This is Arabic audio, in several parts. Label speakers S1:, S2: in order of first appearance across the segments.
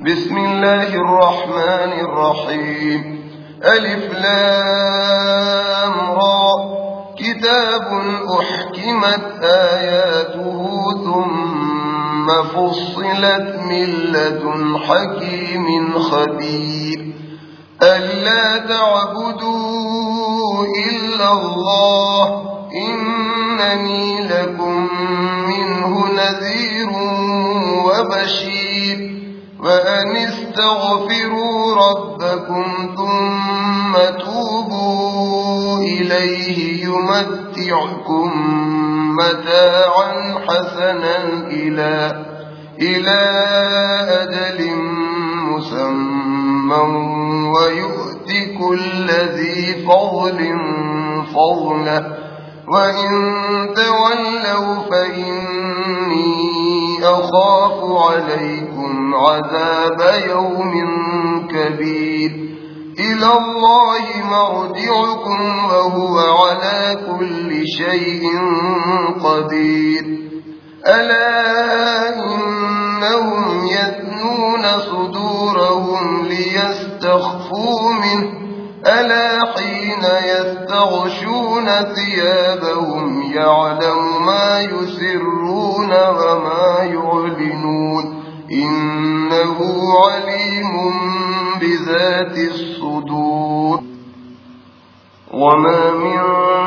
S1: بسم الله الرحمن الرحيم. ألف لام را، كتاب أحكمت آياته ثم فصلت من لدن حكيم خبير. ألا تعبدوا إلا الله إنني لكم منه نذير وبشير. وأن استغفروا ربكم ثم توبوا إليه يمتعكم متاعا حسنا إلى أجل مسمى ويؤت كل ذي فضل فضله. وإن تولوا فإني أخاف عليكم عذاب يوم كبير. إلى الله مرجعكم وهو على كل شيء قدير. ألا إنهم يثنون صدورهم ليستخفوا منه ألا حين يستغشون ثيابهم يعلم ما يسرون وما يعلنون إنه عليم بذات الصدور. وما من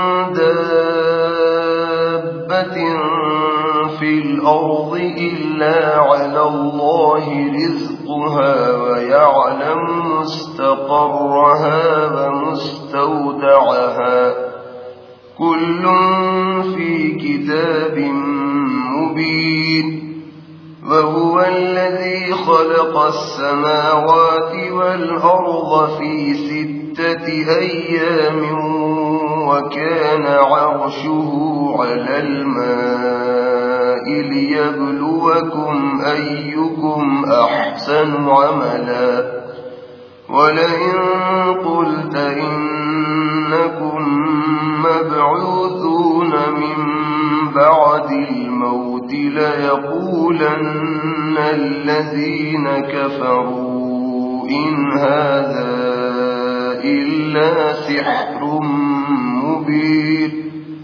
S1: دابة في الأرض إلا على الله رزقها ويعلم مستقرها ومستودعها كل في كتاب مبين. وهو الذي خلق السماوات والأرض في 6 أيام وكان عرشه على الماء ليبلوكم أيكم أحسن عملا. ولئن قلت إنكم مبعوثون من بعد الموت ليقولن الذين كفروا إن هذا إلا سحر مبين.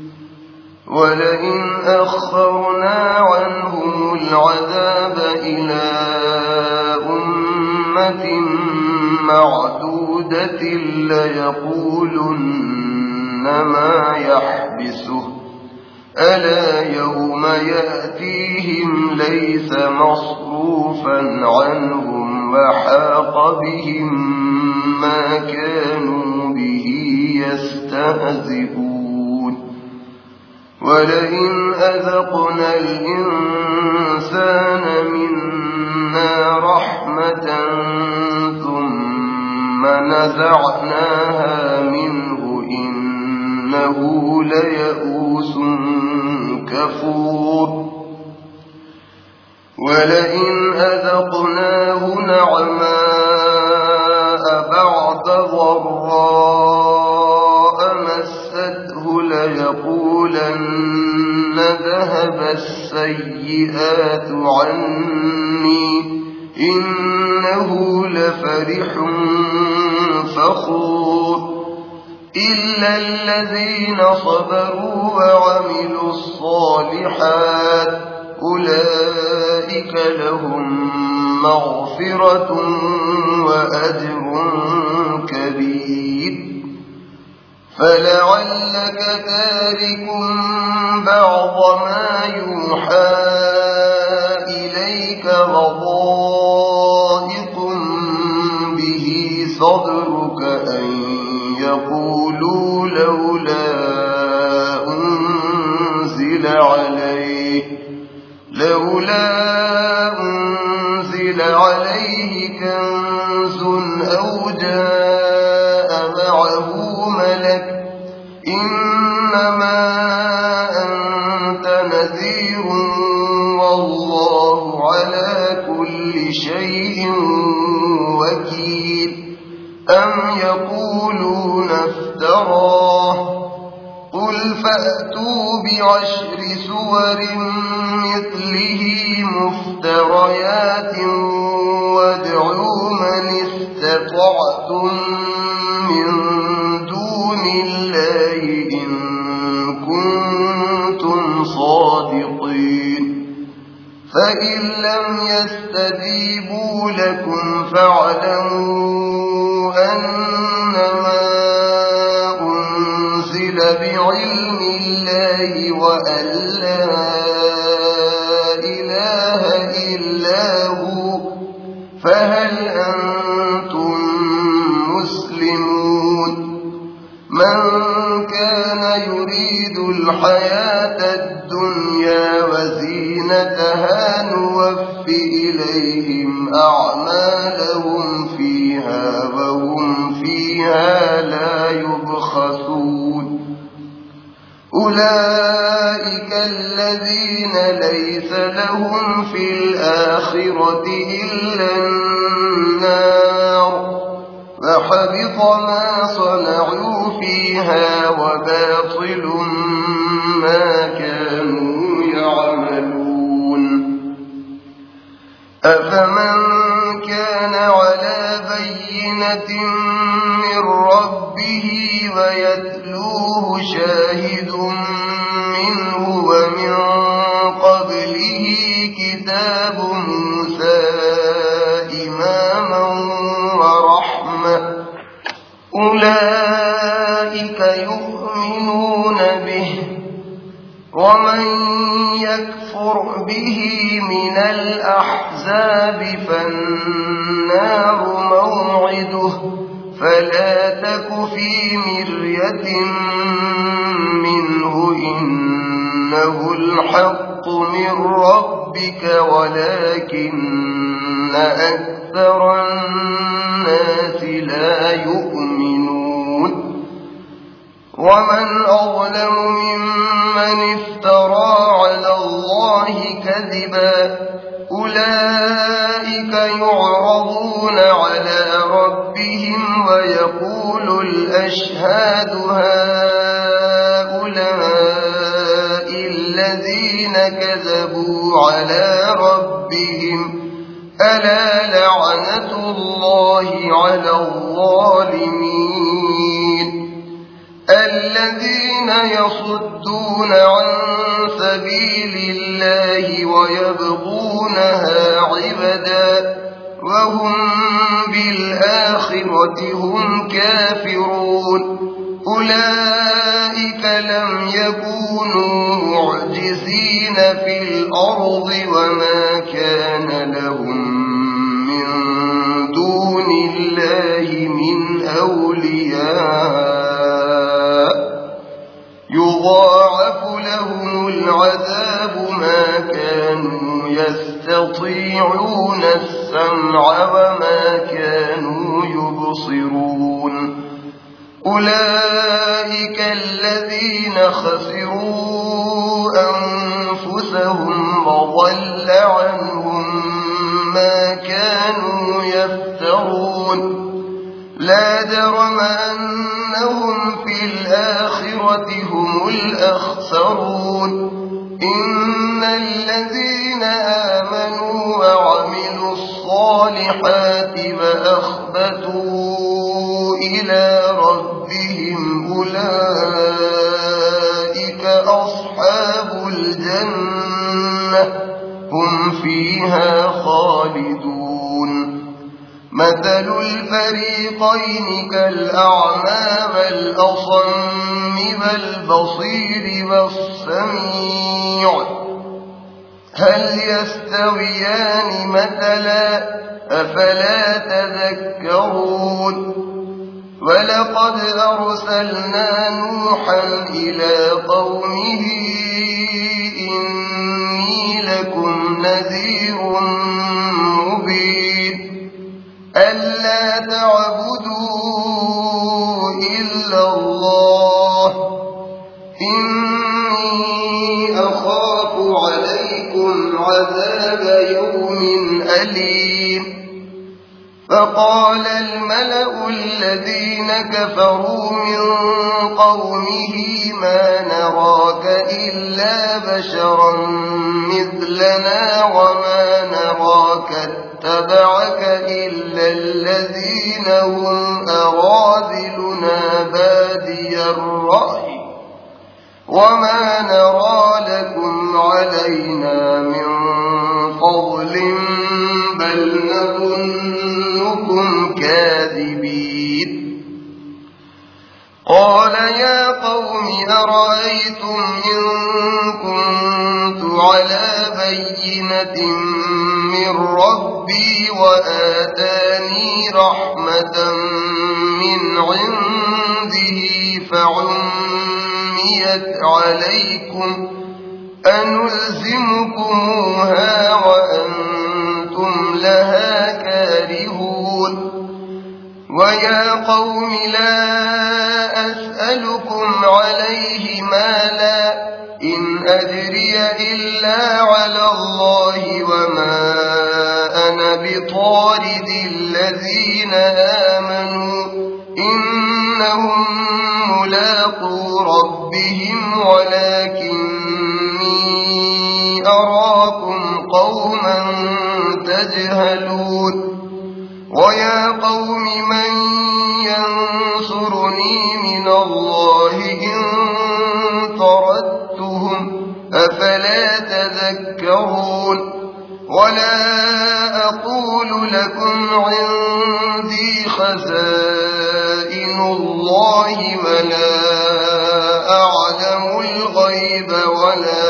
S1: ولئن أخرنا عنهم العذاب إلى أمة معدودة ليقولن ما يحبسه ألا يوم يأتيهم ليس مصروفا عنهم وحاق بهم ما كانوا به يستهزئون. ولئن أذقنا الإنسان منا رحمة ثم نزعناها منه إنه ليئوس كفور. ولئن أذقناه نعماء بعد ضراء مسته ليقولن ذهب السيئات عني إنه لفرح فخور. إلا الذين صبروا وعملوا الصالحات أولئك لهم مغفرة وأجر كبير. فلعلك تارك بعض ما يوحى إليك وضائق به صدرك أن يقولوا لولا أنزل عليه كنز أو جاء معه ملك إنما أنت نذير والله على كل شيء وكيل. أم يقولون افتراه قل فأتوا بعشر سور مثله مفتريات وادعوا اتخذتم من دون الله إن كنتم صادقين فإن لم يستجيبوا لكم فاعلموا أنما أنزل بعلم الله وأن لا إله إلا هو فهل أنتم مسلمون من كان يريد الحياة الدنيا وزينتها نوفي إليهم أعمالهم فيها وهم فيها لا يبخسون أولئك الذين ليس لهم في الآخرة إلا النار وحبط ما صنعوا فيها وباطل ما كانوا يعملون أفمن كان على بينة من ربه ويتلوه شاهد منه ومن قبله كتاب موسى إماما ورحمة أولئك يؤمنون به ومن يكفر به من الأحزاب فالنار موعده فلا تك في مرية منه إنه الحق من ربك ولكن أكثر الناس لا يؤمنون ومن أظلم ممن افترى على الله كذبا أولئك يعرضون على ربهم ويقول الأشهاد هؤلاء الذين كذبوا على ربهم ألا لعنة الله على الظالمين الذين يصدون عن سبيل الله ويبغونها عبدا وهم بالآخرة هم كافرون أولئك لم يكونوا معجزين في الأرض وما كان لهم من دون الله من أولياء يضاعف لهم العذاب ما كانوا يستطيعون السمع وما كانوا يبصرون أولئك الذين خسروا أنفسهم وضل عنهم ما كانوا يفترون لا جرم أنهم في الآخرة هم الأخسرون إن الذين آمنوا وعملوا الصالحات وأخبتوا إلى ربهم أولئك أصحاب الجنة هم فيها خالدون مثل الفريقين كالأعمى والأصم والبصير والسميع هل يستويان مثلا أفلا تذكرون ولقد أرسلنا نوحا إلى قومه إني لكم نذير مبين ألا تعبدوا إلا الله إني أخاف عليكم عذاب يوم أليم فقال الملأ الذين كفروا من قومه ما نراك إلا بشرا مثلنا وما نراك اتبعك إلا الذين هم أراذلنا بادي الرأي وما نرى لكم علينا من فضل بل نظنكم كاذبين قال يا قوم أرأيتم إن كنت على بينة من ربي وآتاني رحمة من عنده فعميت عليكم أنلزمكموها وأنتم لها كارهون ويا قوم لا أسألكم عليه مالا إن أجري إلا على الله وما أنا بطارد الذين آمنوا إنهم ملاقو ربهم ولكني أراكم قوما تجهلون ويا قوم من ينصرني من الله إن طردتهم أفلا تذكرون ولا أقول لكم عندي خزائن الله ولا أعلم الغيب ولا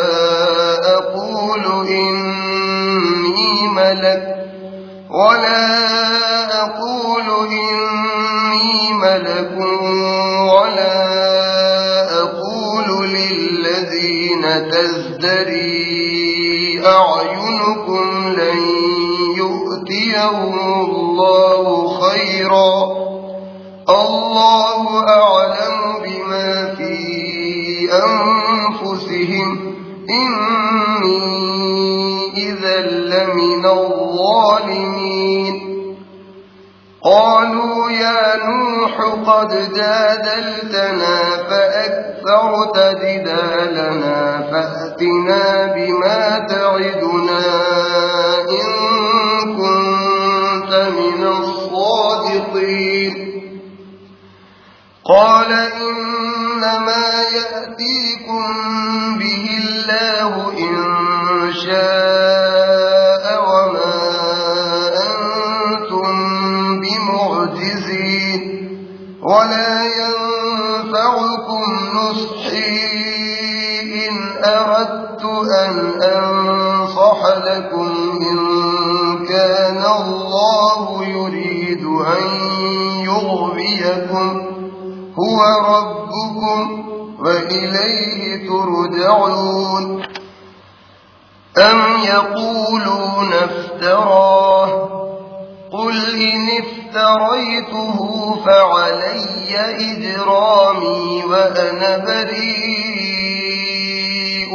S1: أقول إني ملك ولا أقول للذين تزدري أعينكم لن يؤتيهم الله خيرا الله أعلم بما في أنفسهم إني إذا لمن الظالمين قالوا يا نوح قد جادلتنا فأكثرت جدالنا فأتنا بما تعدنا إن كنت من الصادقين قال إنما يأتيكم به الله إن شاء وما أنتم بمعجزين ولا ينفعكم نصحي إن أردت أن أنصح لكم إن كان الله يريد أن يغويكم هو ربكم وإليه ترجعون أم يقولون افتراه قل إن افتريته فعلي إجرامي وأنا بريء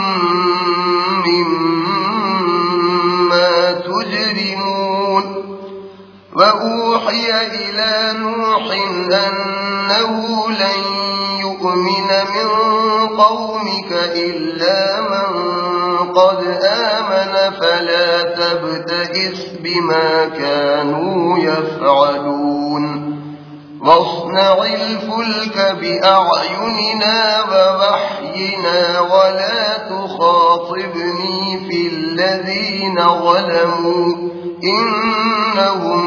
S1: مما تجرمون وأوحي إلى نوح أنه لن يؤمن من قومك إلا من قد آمن فلا تبتئس بما كانوا يفعلون واصنع الفلك بأعيننا ووحينا ولا تخاطبني في الذين ظلموا إنهم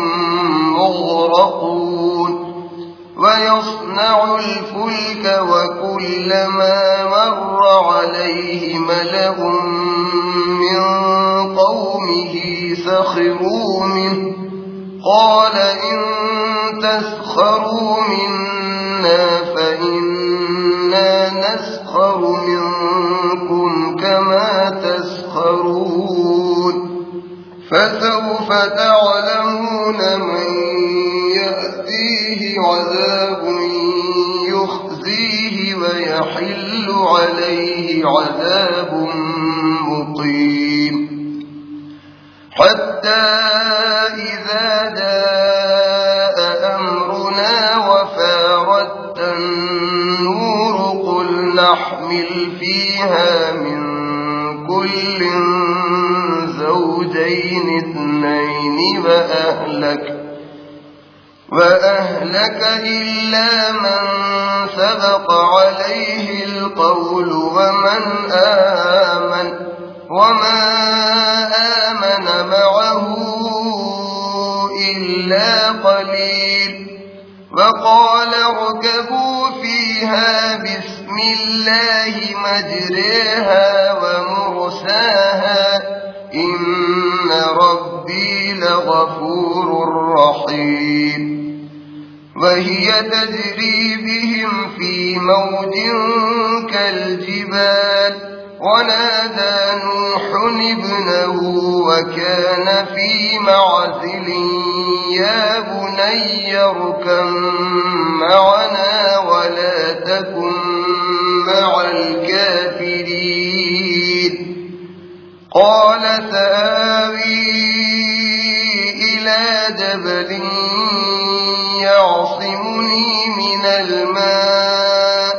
S1: مغرقون ويصنع الفلك وكلما مر عليه ملأ من قومه سخروا منه قال إن تسخروا منا فإنا نسخر منكم كما تسخرون فسوف تعلمون من يأتيه عذاب يخزيه ويحل عليه عذاب مقيم حتى إذا جاء أمرنا وفارت النور قل نحمل فيها من كل زوجين اثنين وأهلك إلا من سبق عليه القول وما آمن معه إلا قليل وقال اركبوا فيها بسم الله مجريها ومرساها إن ربي لغفور رحيم وهي تجري بهم في موج كالجبال ونادى نوح ابنه وكان في معزل يا بني اركب معنا ولا تكن مع الكافرين قال سآوي إلى جبل يعصمني من الماء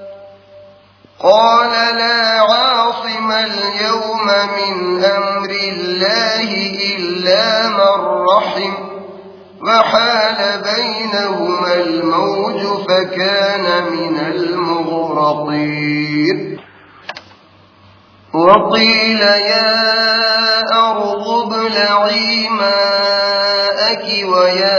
S1: قال لا عاصم اليوم من أمر الله إلا من رحم وحال بينهما الموج فكان من المغرقين وقيل يا أرض ابلعي ماءك ويا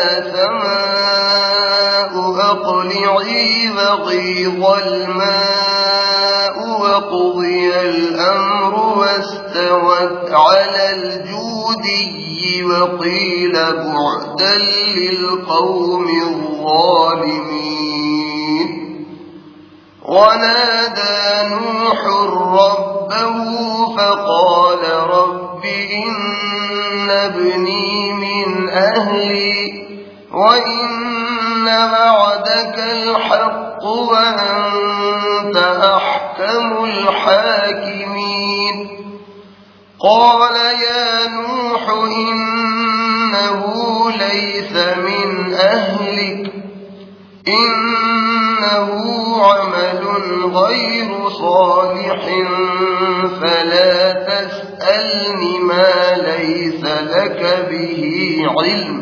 S1: سماء أقلعي وغيض الماء وقضي الأمر واستوت على الجودي وقيل بعدا للقوم الظالمين ونادى نوح ربه فقال رب إن ابني من أهلي وإن وعدك الحق وأنت أحكم الحاكمين قال يا نوح إنه ليس من أهلك إنه عمل غير صالح فلا تسألني ما ليس لك به علم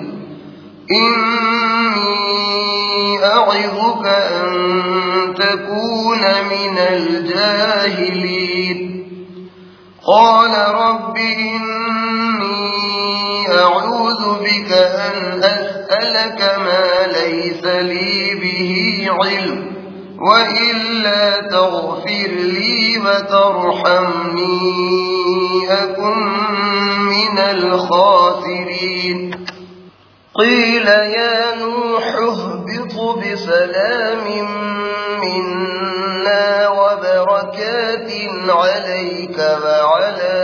S1: إني أعظك أن تكون من الجاهلين قال رب إني أعوذ بك أن أسألك ما ليس لي به علم وإلا تغفر لي وترحمني أكن من الخاسرين قيل يا نوح اهبط بسلام منا وبركات عليك وعلى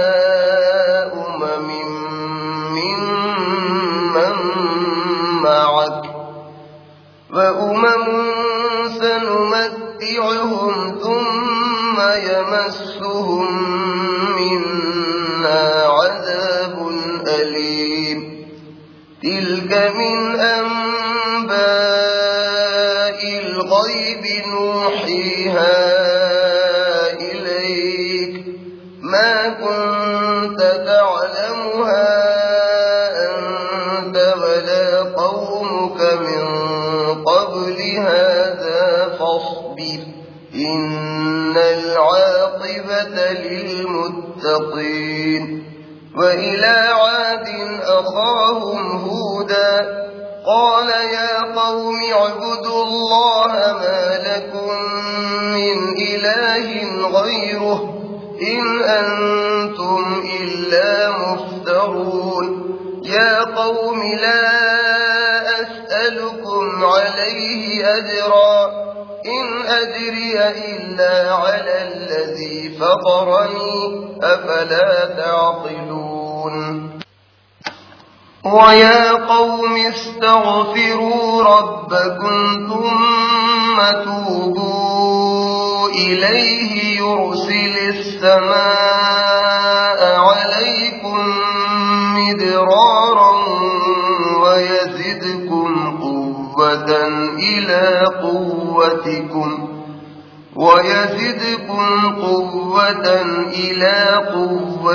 S1: ممن معك وأمم سنمتعهم ثم يمسهم منا عذاب أليم تلك من أنباء الغيب نوحيها إليك ما كنت تعلمها أنت ولا قومك من قبل هذا فاصبر إن العاقبة للمتقين وإلى عاد أخاهم هودا قال يا قوم اعبدوا الله ما لكم من إله غيره إن أنتم إلا مفترون يا قوم لا أسألكم عليه أجرا إن أجري إلا على الذي فطرني أفلا تعقلون ويا قوم استغفروا ربكم ثم توبوا إليه يرسل السماء عليكم مدرارا ويزدكم قوة إلى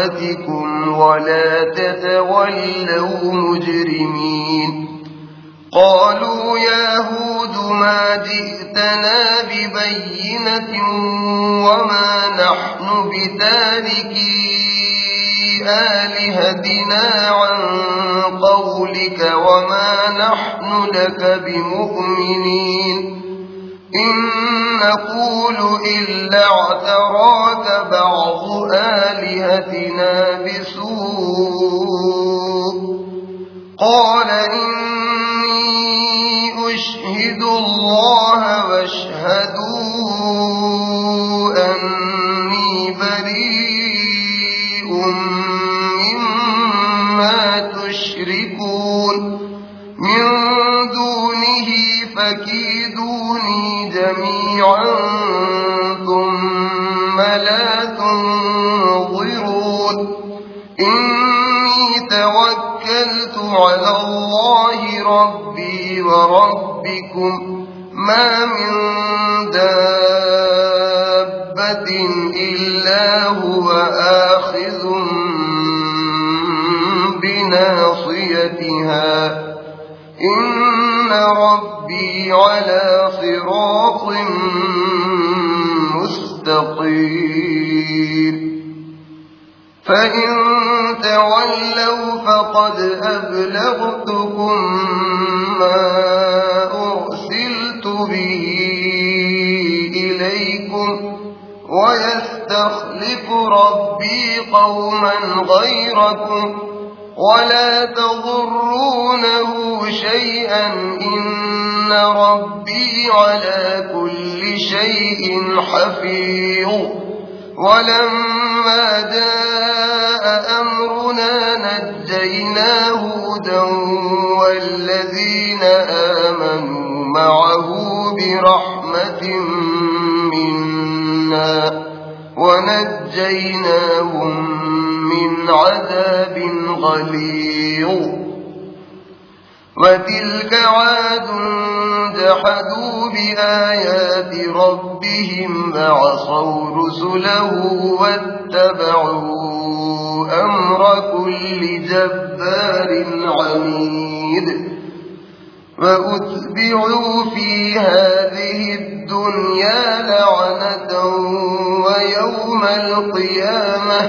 S1: قوتكم ولا تتولوا مجرمين قالوا يا هود ما جئتنا ببينة وما نحن بتاركي آلهتنا عن قولك وما نحن لك بمؤمنين إن نقول إلا اعتراك بعض آلهتنا بسوء قال إني أشهد الله واشهدوا أني بريء مما تشركون من دونه فكيدوني جميعا ثم لا تنظرون إني توكلت على الله ربي وربكم ما من دابة إلا هو آخذ بناصيتها إن ربي على صراط مستقيم فإن تولوا فقد أبلغتكم ما أرسلت به إليكم ويستخلف ربي قوما غيركم ولا تضرونه شيئا إن ربي على كل شيء حفيظ ولما جاء أمرنا نجينا هودا والذين آمنوا معه برحمة منا ونجيناهم من عذاب غليظ وتلك عاد جحدوا بآيات ربهم فعصوا رسله واتبعوا أمر كل جبار عنيد وأتبعوا في هذه الدنيا لعنة ويوم القيامة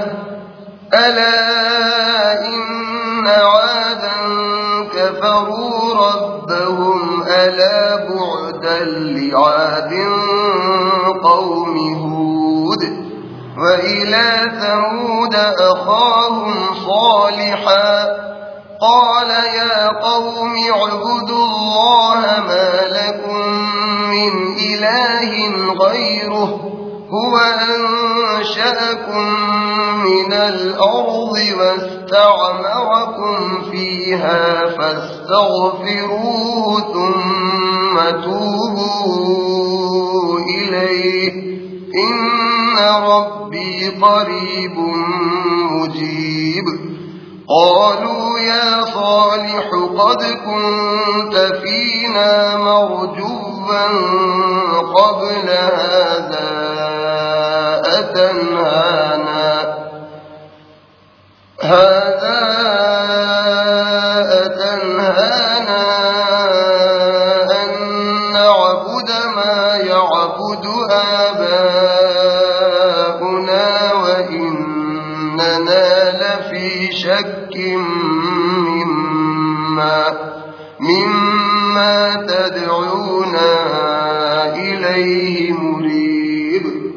S1: ألا إن عادا كفروا ربهم ألا بعدا لعاد قوم هود وإلى ثمود أخاهم صالحا قال يا قوم اعبدوا الله ما لكم من إله غيره هو أنشأكم من الأرض واستعمركم فيها فاستغفروه ثم توبوا إليه إن ربي قريب مجيب قالوا يا صالح قد كنت فينا مرجوا قبل هذا أتنهانا أن نعبد ما يعبد آباؤنا وإننا لفي شك مما تدعونا إليه مريب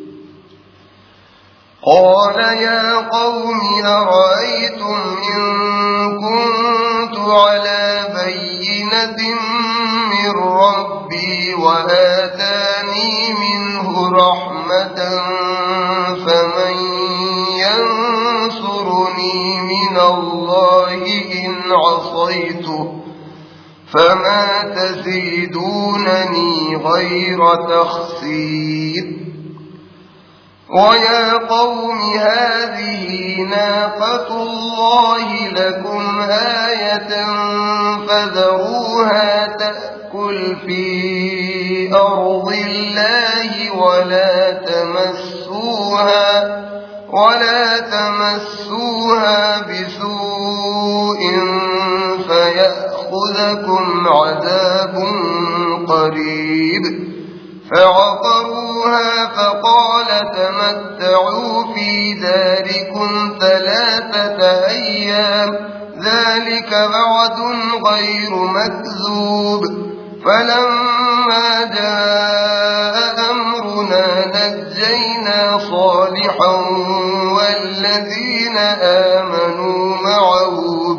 S1: قال يا قوم أرأيتم إن كنت على بينة من ربي وآتاني منه رحمة فمن ينصرني من الله إن عصيته فما تزيدونني غير تخسير ويا قوم هذه ناقة الله لكم آية فذروها تأكل في أرض الله ولا تمسوها بسوء فيأخذكم يأخذكم عذاب قريب فعقروها فقال تمتعوا في داركم 3 أيام ذلك وعد غير مكذوب فلما جاء أمرنا نجينا صالحا والذين آمنوا معه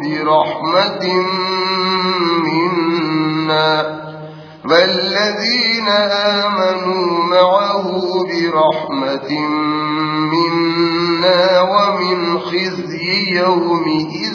S1: برحمة منا ومن خزي يومئذ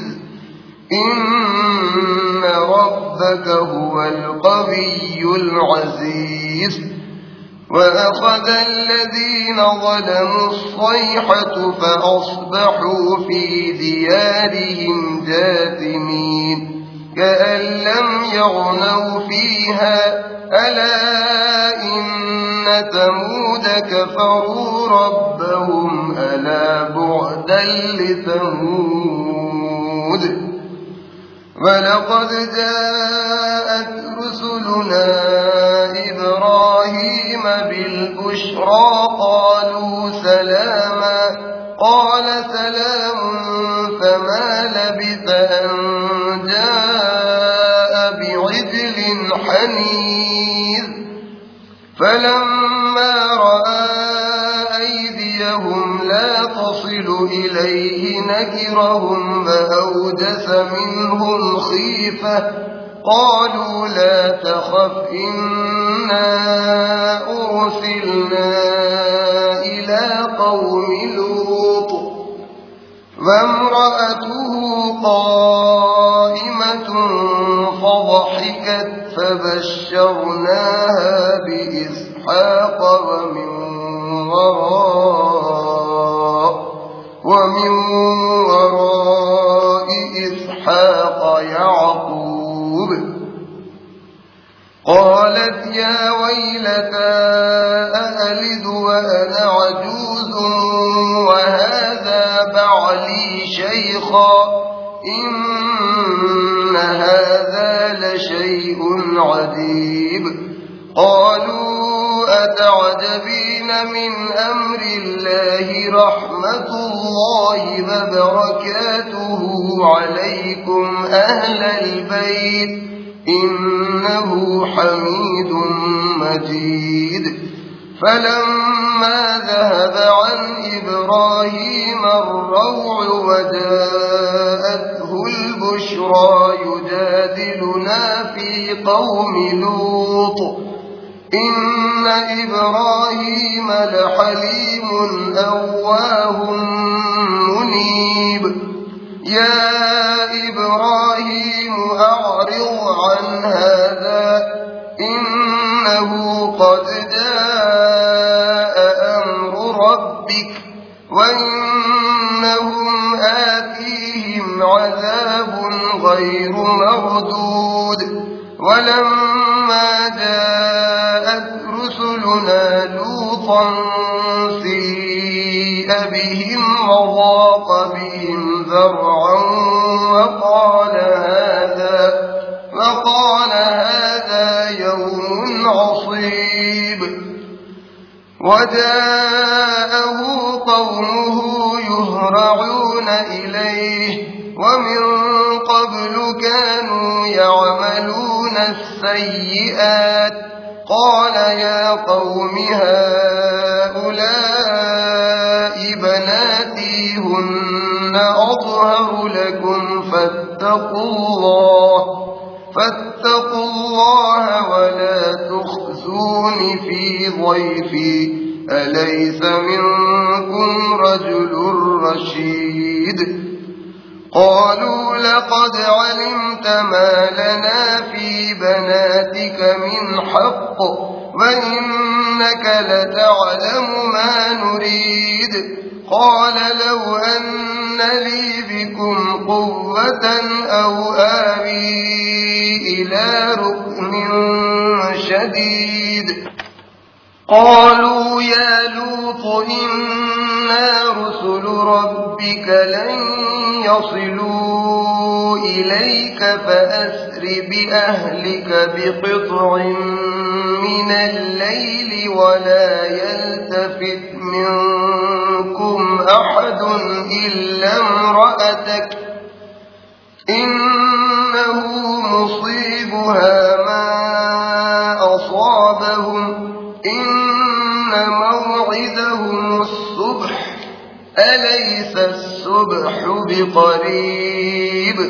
S1: إن ربك هو القوي العزيز وأخذ الذين ظلموا الصيحة فأصبحوا في ديارهم جاثمين كأن لم يغنوا فيها ألا إن ثمود كفروا ربهم ألا بعدا لثمود ولقد جاءت رسلنا إبراهيم بالبشرى قالوا سلاما قال سلام فما لبث أن جاء بعجل حنيذ فلما رأى أيديهم لا تصل إليه نكرهم فأوجس منهم خيفة قالوا لا تخف إنا أرسلنا إلى قوم لوط وامرأته قائمة فضحكت فبشرناها بإسحاق ومن وراء إسحاق يعقوب قالت يا ويلتى أألد وأنا عجوز وهذا بعلي شيخا إن هذا لشيء عجيب قالوا أتعجبين من أمر الله رحمة الله وبركاته عليكم أهل البيت إنه حميد مجيد فلما ذهب عن إبراهيم الروع وجاءته البشرى يجادلنا في قوم لوط إن إبراهيم لحليم أواه منيب يا إبراهيم أعرض عن هذا إنه قد جاء أمر ربك وإنهم آتيهم عذاب غير مردود ولما جاءت رسلنا لوطا سيء بهم وضاق بهم ذرعا وقال هذا يوم عصيب وجاءه قومه يهرعون إليه ومن قبل كانوا يعملون السيئات قال يا قوم هؤلاء بناتي هن أطهر لكم فاتقوا الله ولا تخزون في ضيفي أليس منكم رجل رشيد قالوا لقد علمت ما لنا في بناتك من حق وإنك لتعلم ما نريد قال لو أن لي بكم قوة أو آوي إلى ركن شديد قالوا يا لوط إنا رسل ربك لن يصلوا إليك فأسر بأهلك بقطع من الليل ولا يلتفت منكم أحد إلا امرأتك إنه مصيبها ما أصابهم إن موعدهم الصبح أليس الصبح بقريب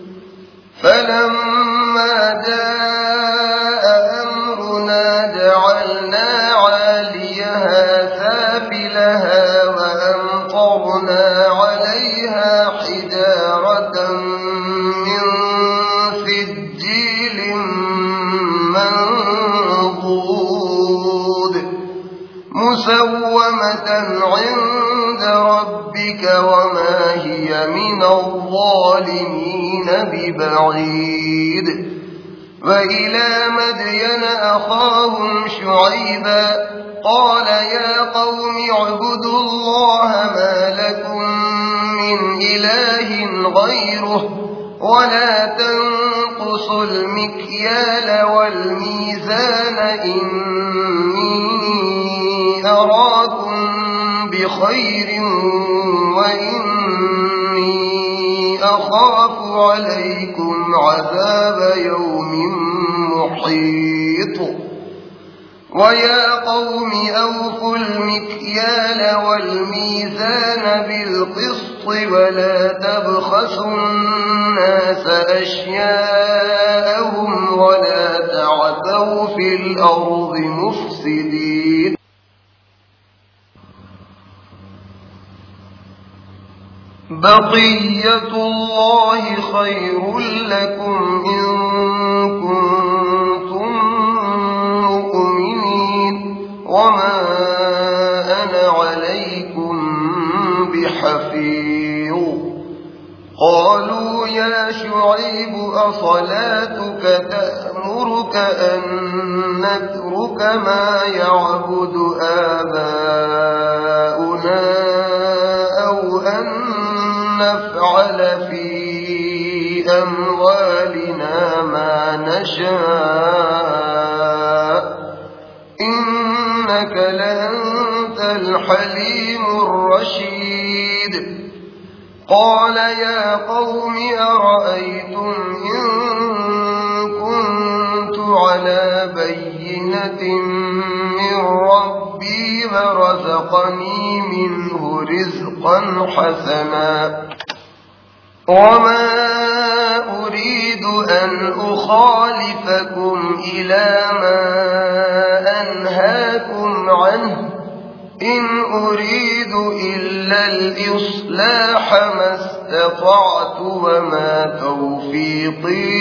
S1: فلما جاء أمرنا جعلنا عاليها سافلها وأمطرنا عليها حجارة من سجيل منضود مسومة عند ربك وما هي من الظالمين ببعيد وإلى مدين أخاهم شعيبا قال يا قوم اعبدوا الله ما لكم من إله غيره ولا تنقصوا المكيال والميزان إني أراكم بخير وإني أخاف عليكم عذاب يوم محيط ويا قوم أوفوا المكيال والميزان بالقسط ولا تبخسوا الناس أشياءهم ولا تعثوا في الأرض مفسدين بقية الله خير لكم إن كنتم مؤمنين وما أنا عليكم بحفيظ قالوا يا شعيب أصلاتك تأمرك أن نترك ما يعبد آباؤنا أو أن نفعل في أموالنا ما نشاء إنك لأنت الحليم الرشيد قال يا قوم أرأيتم إن كنت على بينة من ربي ورزقني منه رزقا حسنا وما أريد أن أخالفكم إلى ما أنهاكم عنه إن أريد إلا الإصلاح ما استطعت وما توفيقي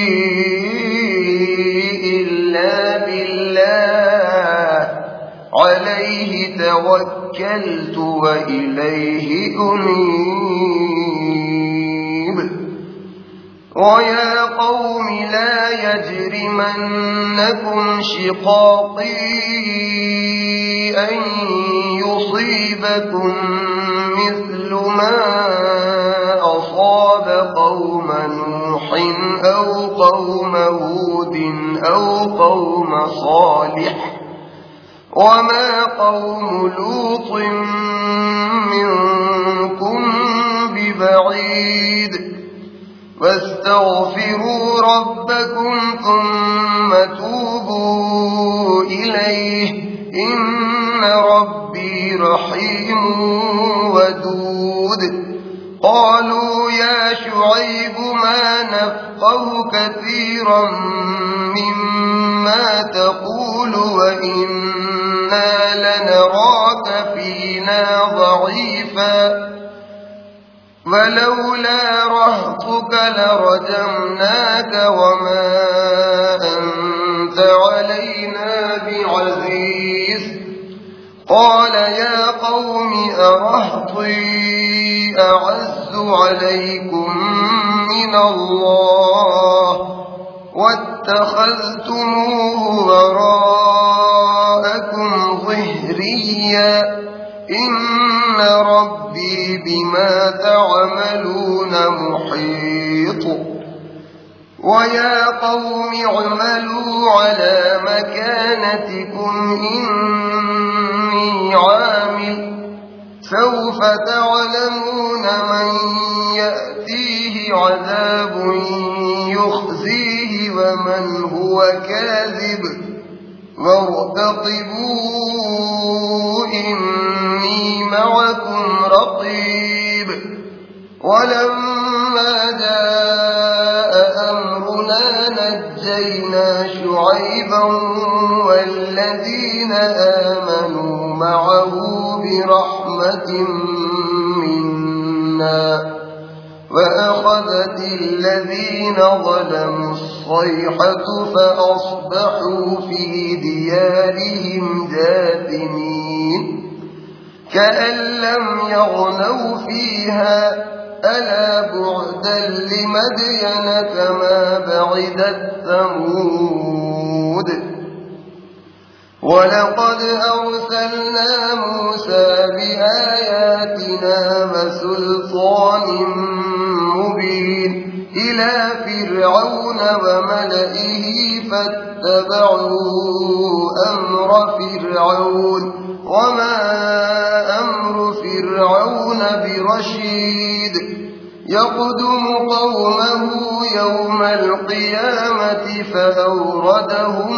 S1: إلا بالله عليه توكلت وإليه أنيب ويا قوم لا يجرمنكم شقاقي أن يصيبكم مثل ما أصاب قوم نوح أو قوم هود أو قوم صالح وما قوم لوط منكم ببعيد واستغفروا ربكم ثم توبوا إليه إن ربي رحيم ودود قالوا يا شعيب ما نفقه كثيرا مما تقول وإنا لنراك فينا ضعيفا ولولا رهطك لرجمناك وما أنت علينا بعزيز قال يا قوم أرهطي أعز عليكم من الله واتخذتموه وراءكم ظهريا إن ربي بما تعملون محيط ويا قوم اعملوا على مكانتكم إني عامل سوف تعلمون من يأتيه عذاب يخزيه ومن هو كاذب وارتقبوا إني معكم رقيب ولما جاء أمرنا نجينا شعيبا والذين آمنوا معه برحمة منا وأخذت الذين ظلموا الصيحة فأصبحوا في ديارهم جاثمين كأن لم يغنوا فيها ألا بعدا لمدين كما بعدت ثمود ولقد أرسلنا موسى بآياتنا وسلطان مبين إلى فرعون وملئه فاتبعوا أمر فرعون وما أمر فرعون برشيد يقدم قومه يوم القيامة فأوردهم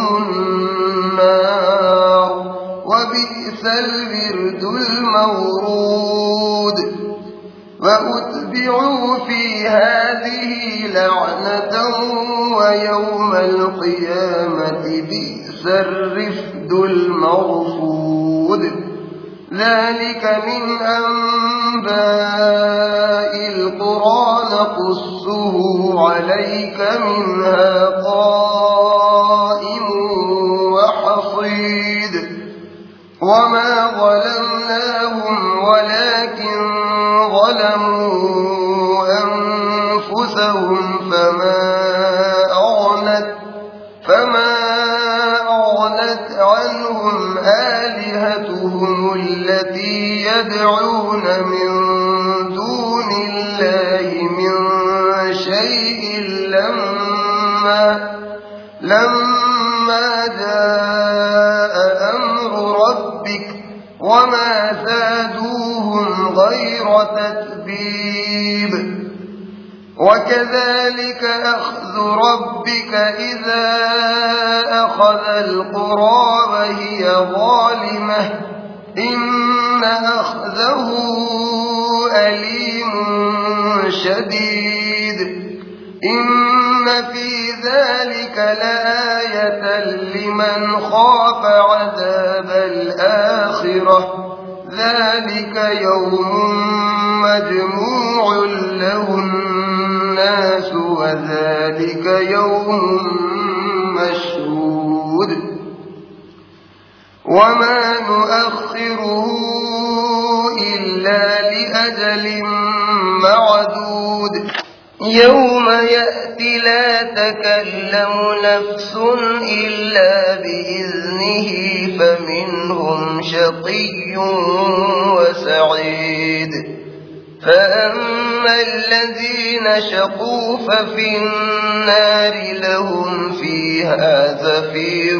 S1: النار وبئس الورد المورود وأتبعوا في هذه لعنة ويوم القيامة بئس الرفد المرفود ذلك من أنباء القرى نقصه عليك منها قائم وحصيد وما ظلمناهم ولكن ظلموا أنفسهم فما أغنت عنهم آلهتهم التي يدعون من دون الله من شيء لما جاء أمر ربك وما زادوهم غير تتبيب وكذلك أخذ ربك إذا أخذ القرى وهي ظالمة إن أخذه أليم شديد إن في ذلك لآية لمن خاف عذاب الآخرة ذلك يوم مجموع له الناس وذلك يوم مشهود وما نؤخره إلا لأجل معدود يوم يأتي لا تكلم نفس إلا بإذنه فمنهم شقي وسعيد فأما الذين شقوا ففي النار لهم فيها زفير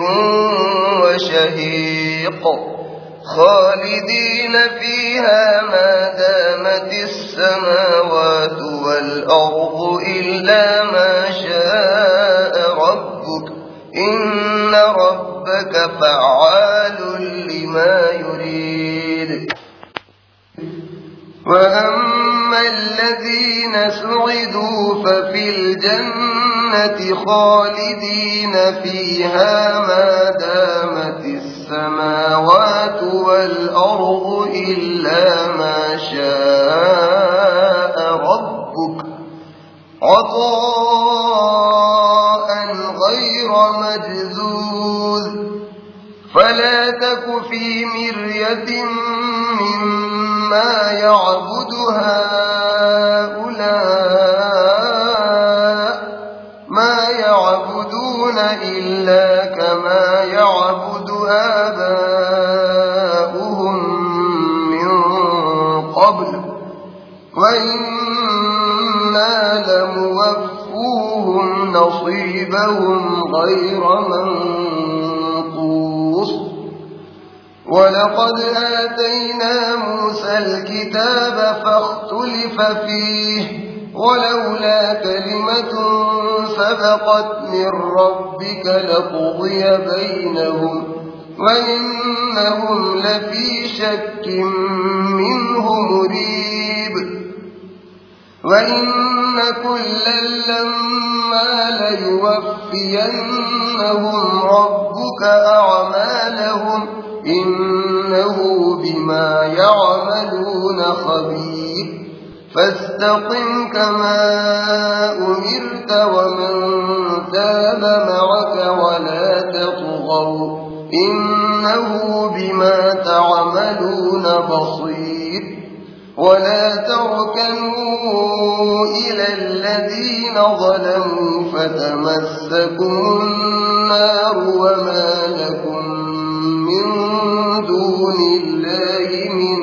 S1: وشهيق خالدين فيها ما دامت السماوات والأرض إلا ما شاء ربك إن ربك فعال لما يريد وأما الذين سعدوا ففي الجنة خالدين فيها ما دامت السماوات والأرض إلا ما شاء ربك عطاء غير مجذوذ فلا تك في مرية مما يعبد هؤلاء ما يعبدون إلا كما يعبد آباؤهم من قبل وإنا لموفوهم نصيبهم غير منقوص ولقد آتينا موسى الكتاب فاختلف فيه ولولا كلمة سبقت من ربك لقضي بينهم وإنهم لفي شك منه مريب وإن كلا لما ليوفينهم ربك أعمالهم إنه بما يعملون خبير فاستقم كما أمرت ومن تاب معك ولا تطغوا إنه بما تعملون بصير ولا تركنوا إلى الذين ظلموا فتمسكم النار وما لكم من دون الله من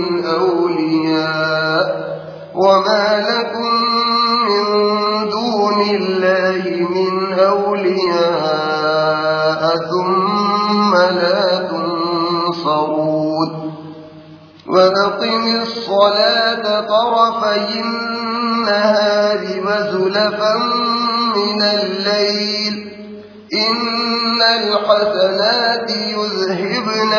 S1: أولياء ثم لا تنصرون وأقم الصلاة طرفي النهار وزلفا من الليل إن الحسنات يذهبن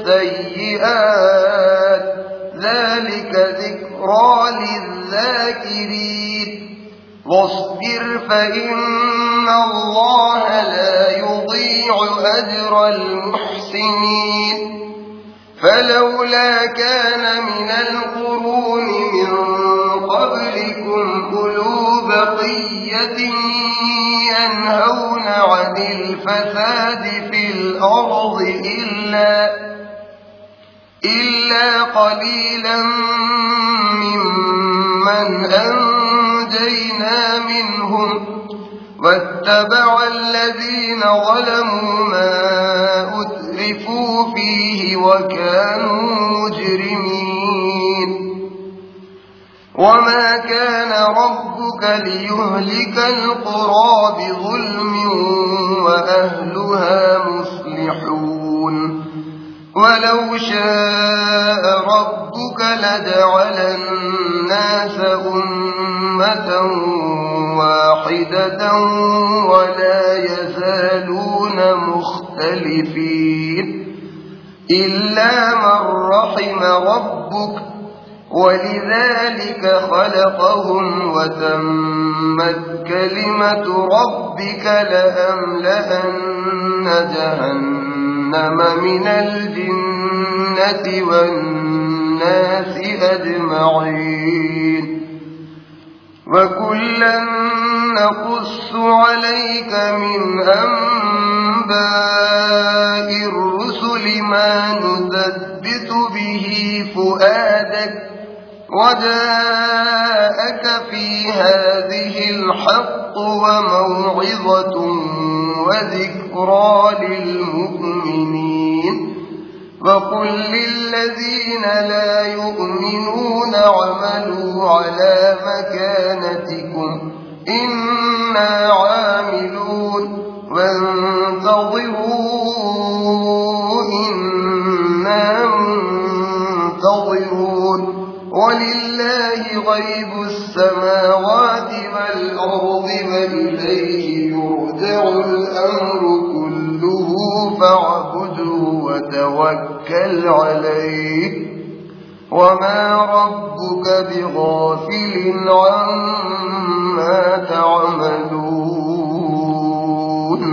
S1: السيئات ذلك ذكرى للذاكرين واصبر فإن الله لا يضيع أجر المحسنين فلولا كان من القرون من قبلكم أولو بقية ينهون عن الفساد في الأرض إلا قليلا ممن أنجينا منهم واتبع الذين ظلموا ما أترفوا فيه وكانوا مجرمين وما كان ربك ليهلك القرى بظلم وأهلها مصلحون ولو شاء ربك لجعل الناس أمة واحدة ولا يزالون مختلفين إلا من رحم ربك ولذلك خلقهم وتمت كلمة ربك لأملأن جهنم من الجنة والناس أجمعين وكلا نقص عليك من أنباء الرسل ما نثبت به فؤادك وجاءك في هذه الحق وموعظة وذكرى للمؤمنين وقل للذين لا يؤمنون اعملوا على مكانتكم إنا عاملون وانتظروا إنا منتظرون ولله غيب السماوات والأرض وإليه يرجع الأمر كله فاعبده وتوكل عليه وما ربك بغافل عما